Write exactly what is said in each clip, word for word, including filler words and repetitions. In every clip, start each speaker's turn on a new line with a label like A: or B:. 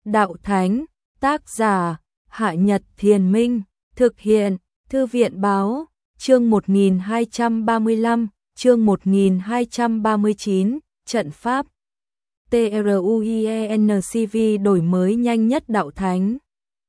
A: Đạo Thánh, tác giả, Hạ Nhật Thiền Minh, thực hiện, Thư viện Báo, chương một nghìn hai trăm ba mươi lăm, chương một nghìn hai trăm ba mươi chín, trận pháp. TRUIENCV đổi mới nhanh nhất Đạo Thánh.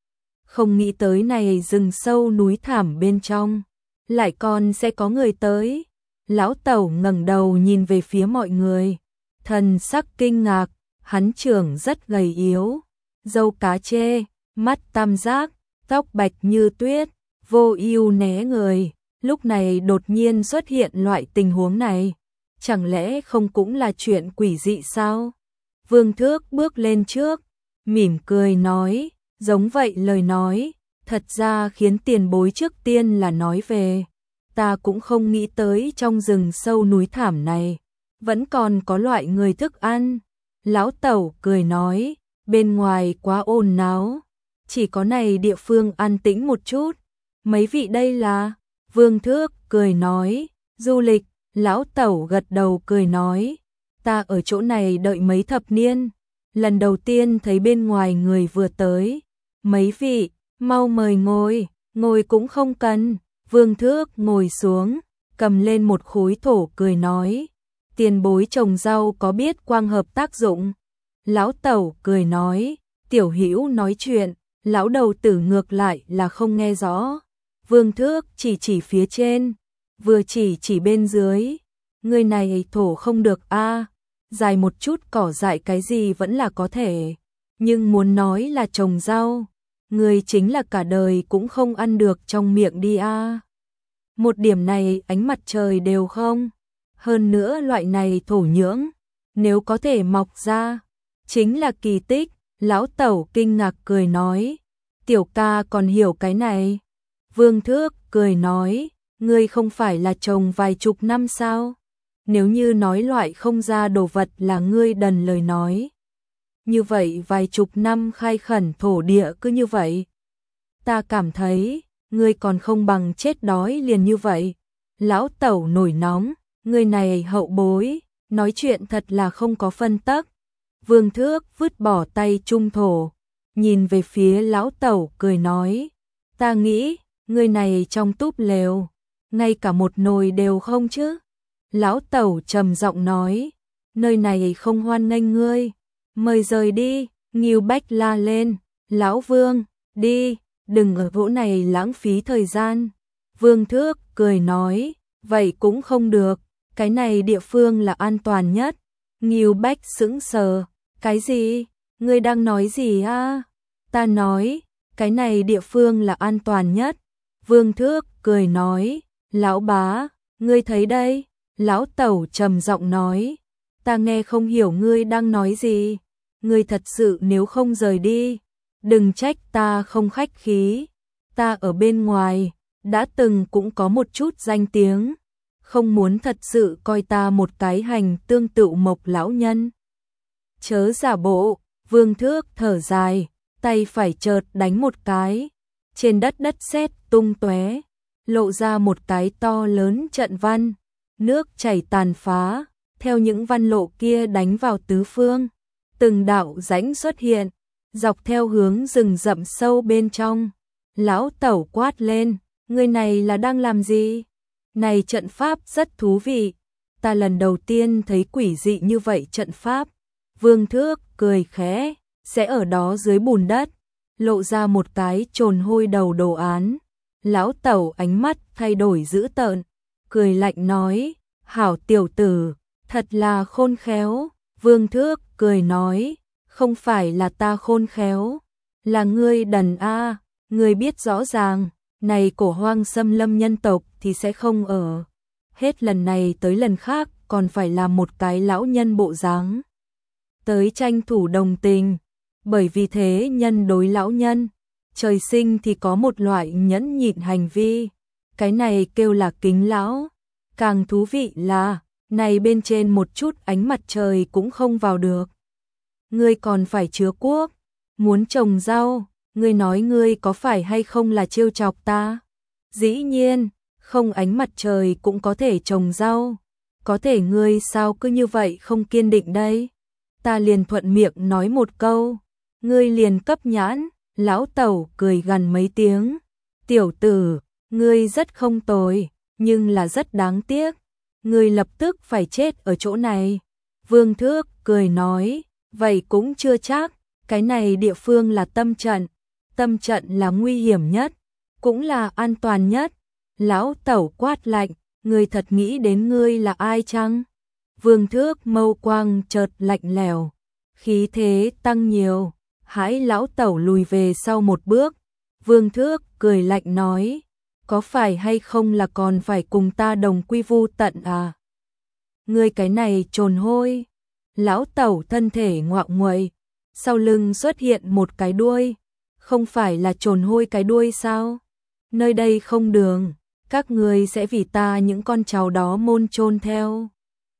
A: Không nghĩ tới này rừng sâu núi thảm bên trong, lại còn sẽ có người tới. Lão Tẩu ngẩng đầu nhìn về phía mọi người, thần sắc kinh ngạc, hắn trưởng rất gầy yếu, râu cá chê, mắt tam giác, tóc bạch như tuyết, vô ưu né người, lúc này đột nhiên xuất hiện loại tình huống này, chẳng lẽ không cũng là chuyện quỷ dị sao? Vương Thước bước lên trước, mỉm cười nói, giống vậy lời nói, thật ra khiến tiền bối trước tiên là nói về. Ta cũng không nghĩ tới trong rừng sâu núi thảm này, vẫn còn có loại người thức ăn. Lão Tẩu cười nói, bên ngoài quá ồn náo, chỉ có này địa phương an tĩnh một chút. Mấy vị đây là? Vương Thước cười nói, du lịch. Lão Tẩu gật đầu cười nói, ta ở chỗ này đợi mấy thập niên, lần đầu tiên thấy bên ngoài người vừa tới. Mấy vị, mau mời ngồi, ngồi cũng không cần. Vương Thước ngồi xuống, cầm lên một khối thổ cười nói, tiền bối trồng rau có biết quang hợp tác dụng? Lão Tẩu cười nói, tiểu hữu nói chuyện, lão đầu tử ngược lại là không nghe rõ. Vương Thước chỉ chỉ phía trên, vừa chỉ chỉ bên dưới, người này thổ không được a, dài một chút cỏ dại cái gì vẫn là có thể, nhưng muốn nói là trồng rau, người chính là cả đời cũng không ăn được trong miệng đi a. Một điểm này ánh mặt trời đều không, hơn nữa loại này thổ nhưỡng, nếu có thể mọc ra, chính là kỳ tích. Lão Tẩu kinh ngạc cười nói, tiểu ca còn hiểu cái này? Vương Thước cười nói, ngươi không phải là trồng vài chục năm sao? Nếu như nói loại không ra đồ vật là ngươi đần lời nói. Như vậy vài chục năm khai khẩn thổ địa cứ như vậy. Ta cảm thấy, ngươi còn không bằng chết đói liền như vậy. Lão Tẩu nổi nóng, ngươi này hậu bối, nói chuyện thật là không có phân tắc. Vương Thước vứt bỏ tay trung thổ, nhìn về phía Lão Tẩu cười nói, ta nghĩ, ngươi này trong túp lều, ngay cả một nồi đều không chứ? Lão Tẩu trầm giọng nói, nơi này không hoan nghênh ngươi, mời rời đi. Ngưu Bách la lên, Lão Vương, đi, đừng ở chỗ này lãng phí thời gian. Vương Thước cười nói, vậy cũng không được, cái này địa phương là an toàn nhất. Ngưu Bách sững sờ, cái gì? Ngươi đang nói gì a? Ta nói, cái này địa phương là an toàn nhất. Vương Thước cười nói, lão bá, ngươi thấy đây? Lão Tẩu trầm giọng nói, ta nghe không hiểu ngươi đang nói gì. Ngươi thật sự nếu không rời đi, đừng trách ta không khách khí. Ta ở bên ngoài, đã từng cũng có một chút danh tiếng, không muốn thật sự coi ta một cái hành tương tự mộc lão nhân. Chớ giả bộ. Vương Thước thở dài, tay phải chợt đánh một cái, trên đất đất sét tung tóe, lộ ra một cái to lớn trận văn, nước chảy tàn phá, theo những văn lộ kia đánh vào tứ phương, từng đạo rãnh xuất hiện, dọc theo hướng rừng rậm sâu bên trong. Lão Tẩu quát lên, người này là đang làm gì? Này trận pháp rất thú vị, ta lần đầu tiên thấy quỷ dị như vậy trận pháp. Vương Thước cười khẽ, sẽ ở đó dưới bùn đất, lộ ra một cái trồn hôi đầu đồ án. Lão Tẩu ánh mắt thay đổi dữ tợn, cười lạnh nói, hảo tiểu tử, thật là khôn khéo. Vương Thước cười nói, không phải là ta khôn khéo, là ngươi đần a, ngươi biết rõ ràng, này cổ hoang xâm lâm nhân tộc thì sẽ không ở. Hết lần này tới lần khác còn phải là một cái lão nhân bộ dáng tới tranh thủ đồng tình, bởi vì thế nhân đối lão nhân, trời sinh thì có một loại nhẫn nhịn hành vi, cái này kêu là kính lão. Càng thú vị là, này bên trên một chút ánh mặt trời cũng không vào được. Ngươi còn phải chứa cuốc, muốn trồng rau, ngươi nói ngươi có phải hay không là trêu chọc ta? Dĩ nhiên, không ánh mặt trời cũng có thể trồng rau, có thể ngươi sao cứ như vậy không kiên định đây? Ta liền thuận miệng nói một câu, ngươi liền cấp nhãn. Lão Tẩu cười gằn mấy tiếng. Tiểu tử, ngươi rất không tồi, nhưng là rất đáng tiếc. Ngươi lập tức phải chết ở chỗ này. Vương Thước cười nói, vậy cũng chưa chắc, cái này địa phương là tâm trận. Tâm trận là nguy hiểm nhất, cũng là an toàn nhất. Lão Tẩu quát lạnh, ngươi thật nghĩ đến ngươi là ai chăng? Vương Thước mâu quang chợt lạnh lẽo, khí thế tăng nhiều, hãi Lão Tẩu lùi về sau một bước. Vương Thước cười lạnh nói, có phải hay không là còn phải cùng ta đồng quy vu tận à? Ngươi cái này trồn hôi. Lão Tẩu thân thể ngoạng nguậy, sau lưng xuất hiện một cái đuôi. Không phải là trồn hôi cái đuôi sao? Nơi đây không đường, các ngươi sẽ vì ta những con cháu đó môn chôn theo.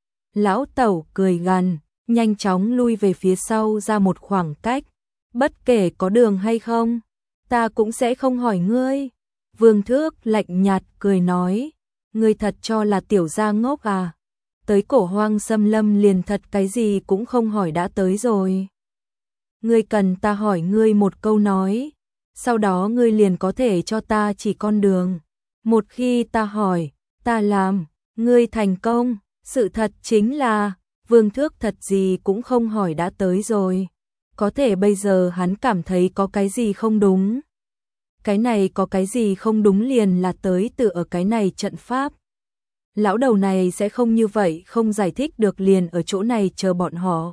A: Lão Tẩu cười gằn, nhanh chóng lui về phía sau ra một khoảng cách. Bất kể có đường hay không, ta cũng sẽ không hỏi ngươi. Vương Thước lạnh nhạt cười nói, ngươi thật cho là tiểu gia ngốc à? Tới cổ hoang xâm lâm liền thật cái gì cũng không hỏi đã tới rồi. Ngươi cần ta hỏi ngươi một câu nói, sau đó ngươi liền có thể cho ta chỉ con đường. Một khi ta hỏi, ta làm, ngươi thành công. Sự thật chính là, Vương Thước thật gì cũng không hỏi đã tới rồi. Có thể bây giờ hắn cảm thấy có cái gì không đúng. Cái này có cái gì không đúng liền là tới từ ở cái này trận pháp. Lão đầu này sẽ không như vậy không giải thích được liền ở chỗ này chờ bọn họ.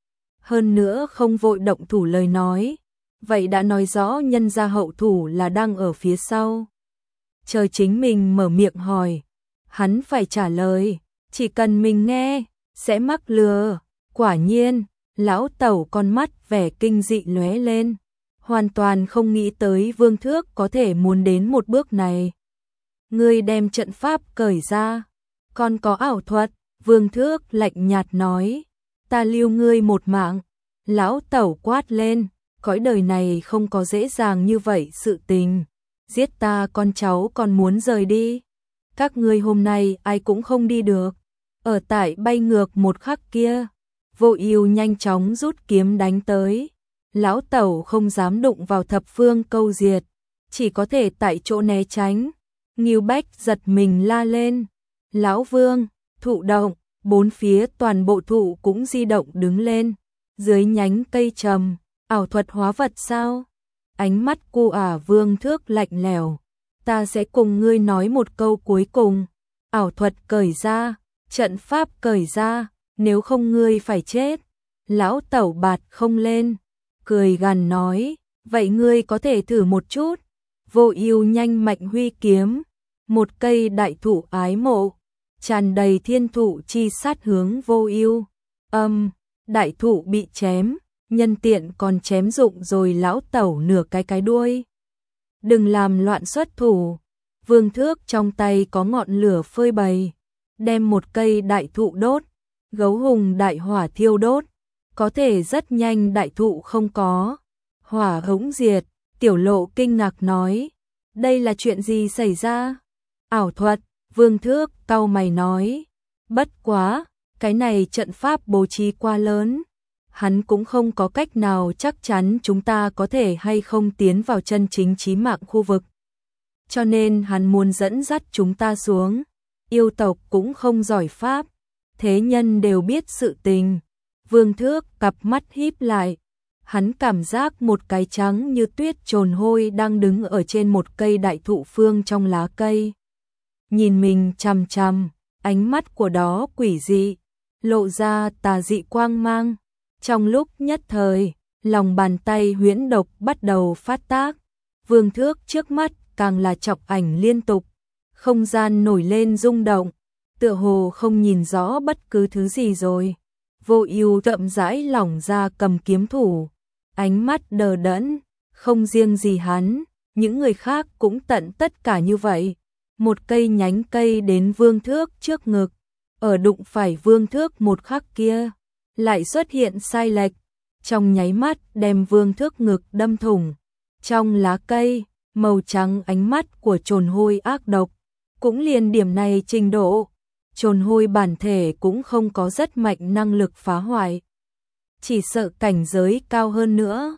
A: Hơn nữa không vội động thủ lời nói. Vậy đã nói rõ nhân gia hậu thủ là đang ở phía sau. Chờ chính mình mở miệng hỏi. Hắn phải trả lời. Chỉ cần mình nghe, sẽ mắc lừa. Quả nhiên, Lão Tẩu con mắt vẻ kinh dị lóe lên. Hoàn toàn không nghĩ tới Vương Thước có thể muốn đến một bước này. Ngươi đem trận pháp cởi ra. Còn có ảo thuật. Vương Thước lạnh nhạt nói. Ta lưu ngươi một mạng. Lão Tẩu quát lên. Cõi đời này không có dễ dàng như vậy sự tình. Giết ta con cháu còn muốn rời đi. Các ngươi hôm nay ai cũng không đi được. Ở tại bay ngược một khắc kia, Vô Ưu nhanh chóng rút kiếm đánh tới. Lão Tẩu không dám đụng vào thập phương câu diệt, chỉ có thể tại chỗ né tránh. Ngưu Bách giật mình la lên, "Lão Vương!" Thụ động, bốn phía toàn bộ thụ cũng di động đứng lên. Dưới nhánh cây trầm, ảo thuật hóa vật sao? Ánh mắt cô ả Vương Thước lạnh lẽo. Ta sẽ cùng ngươi nói một câu cuối cùng. Ảo thuật cởi ra, trận pháp cởi ra, nếu không ngươi phải chết. Lão Tẩu bạt không lên, cười gằn nói, vậy ngươi có thể thử một chút. Vô Ưu nhanh mạnh huy kiếm, một cây đại thụ ái mộ, tràn đầy thiên thụ chi sát hướng Vô Ưu. Âm, đại thụ bị chém, nhân tiện còn chém rụng rồi Lão Tẩu nửa cái cái đuôi. Đừng làm loạn xuất thủ. Vương Thước trong tay có ngọn lửa phơi bày, đem một cây đại thụ đốt, gấu hùng đại hỏa thiêu đốt, có thể rất nhanh đại thụ không có. Hỏa hống diệt, Tiểu Lộ kinh ngạc nói, đây là chuyện gì xảy ra? Ảo thuật, Vương Thước cau mày nói, bất quá, cái này trận pháp bố trí quá lớn. Hắn cũng không có cách nào chắc chắn chúng ta có thể hay không tiến vào chân chính chí mạng khu vực. Cho nên hắn muốn dẫn dắt chúng ta xuống. Yêu tộc cũng không giỏi pháp, thế nhân đều biết sự tình. Vương Thước cặp mắt híp lại, hắn cảm giác một cái trắng như tuyết trồn hôi đang đứng ở trên một cây đại thụ phương trong lá cây. Nhìn mình chằm chằm, ánh mắt của đó quỷ dị, lộ ra tà dị quang mang. Trong lúc nhất thời, lòng bàn tay huyễn độc bắt đầu phát tác. Vương Thước trước mắt càng là chọc ảnh liên tục, không gian nổi lên rung động, tựa hồ không nhìn rõ bất cứ thứ gì rồi. Vô Ưu chậm rãi lỏng ra cầm kiếm thủ, ánh mắt đờ đẫn, không riêng gì hắn, những người khác cũng tận tất cả như vậy. Một cây nhánh cây đến Vương Thước trước ngực, ở đụng phải Vương Thước một khắc kia, lại xuất hiện sai lệch, trong nháy mắt đem Vương Thước ngực đâm thủng. Trong lá cây, màu trắng ánh mắt của trồn hôi ác độc, cũng liền điểm này trình độ, trồn hôi bản thể cũng không có rất mạnh năng lực phá hoại. Chỉ sợ cảnh giới cao hơn nữa,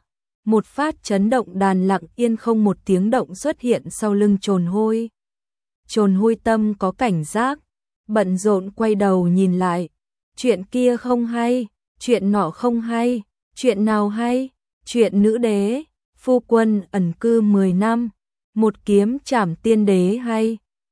A: Một phát chấn động đàn lặng yên không một tiếng động xuất hiện sau lưng Trồn Hôi. Trồn Hôi tâm có cảnh giác, bận rộn quay đầu nhìn lại. Chuyện kia không hay, chuyện nọ không hay, chuyện nào hay? Chuyện nữ đế, phu quân ẩn cư mười năm, một kiếm trảm tiên đế hay?